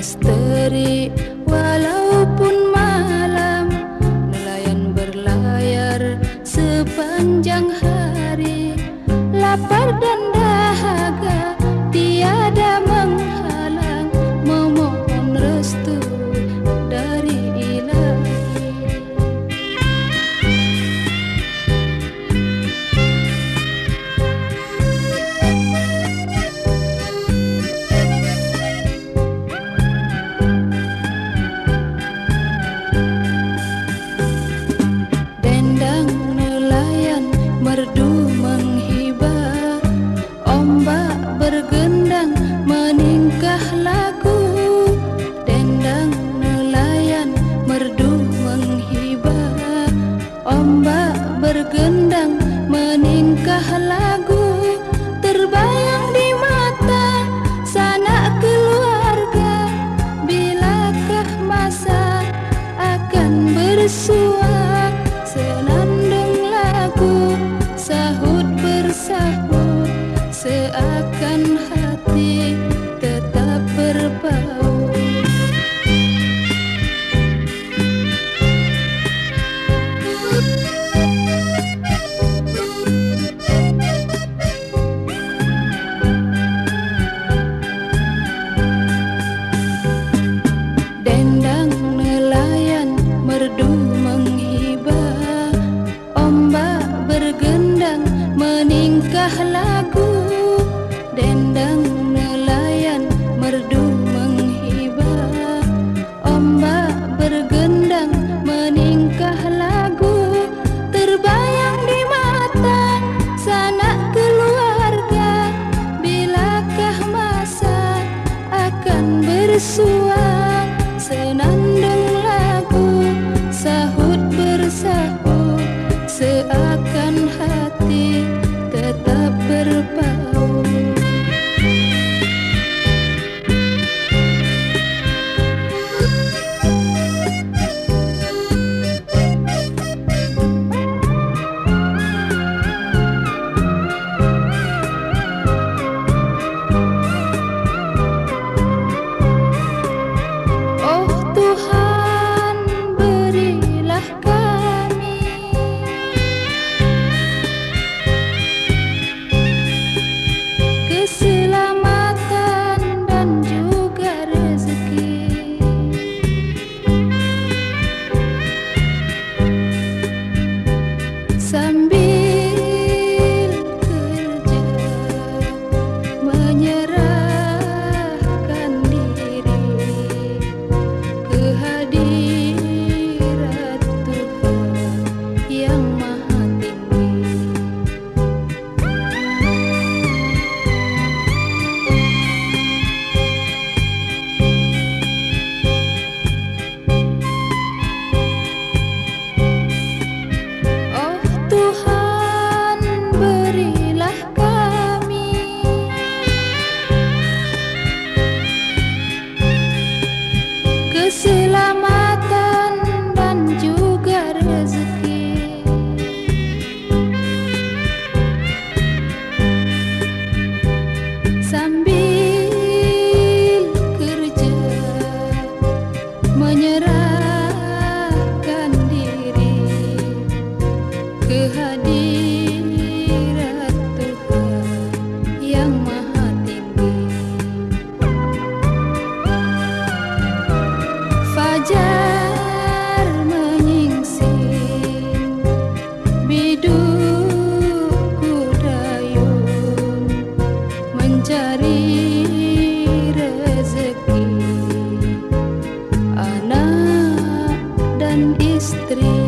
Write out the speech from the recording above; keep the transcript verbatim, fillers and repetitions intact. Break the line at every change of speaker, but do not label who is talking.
panas terik walaupun malam, nelayan berlayar sepanjang hari. Lapar dan dahaga tiada menghalang, memohon restu dari Ilahi. Dendang nelayan merdu menghibah, ombak bergendang meningkah lagu. Dendang nelayan merdu menghibah, ombak bergendang meningkah lagu. Terbayang di mata sanak keluarga, bilakah masa akan bersua. Senandung lagu sahut bersahut, seakan hati tetap berbau. Dendang nelayan merdu menghibah, ombak bergendang meningkah lagu. Dendang nelayan merdu menghibah, ombak bergendang meningkah lagu. Terbayang di mata sanak keluarga, bilakah masa akan bersua. Senandung lagu sahut bersahut, seakan hati tetap berbau. Sambil kerja menyerahkan diri kehadirat Tuhan yang Maha Tinggi. Tuhan berilah kami keselamatan dan juga rezeki. Sambil kerja menyerahkan diri kehadirat Tuhan yang Maha Tinggi. Fajar menyingsing, biduk kudayun mencari rezeki. Anak dan istri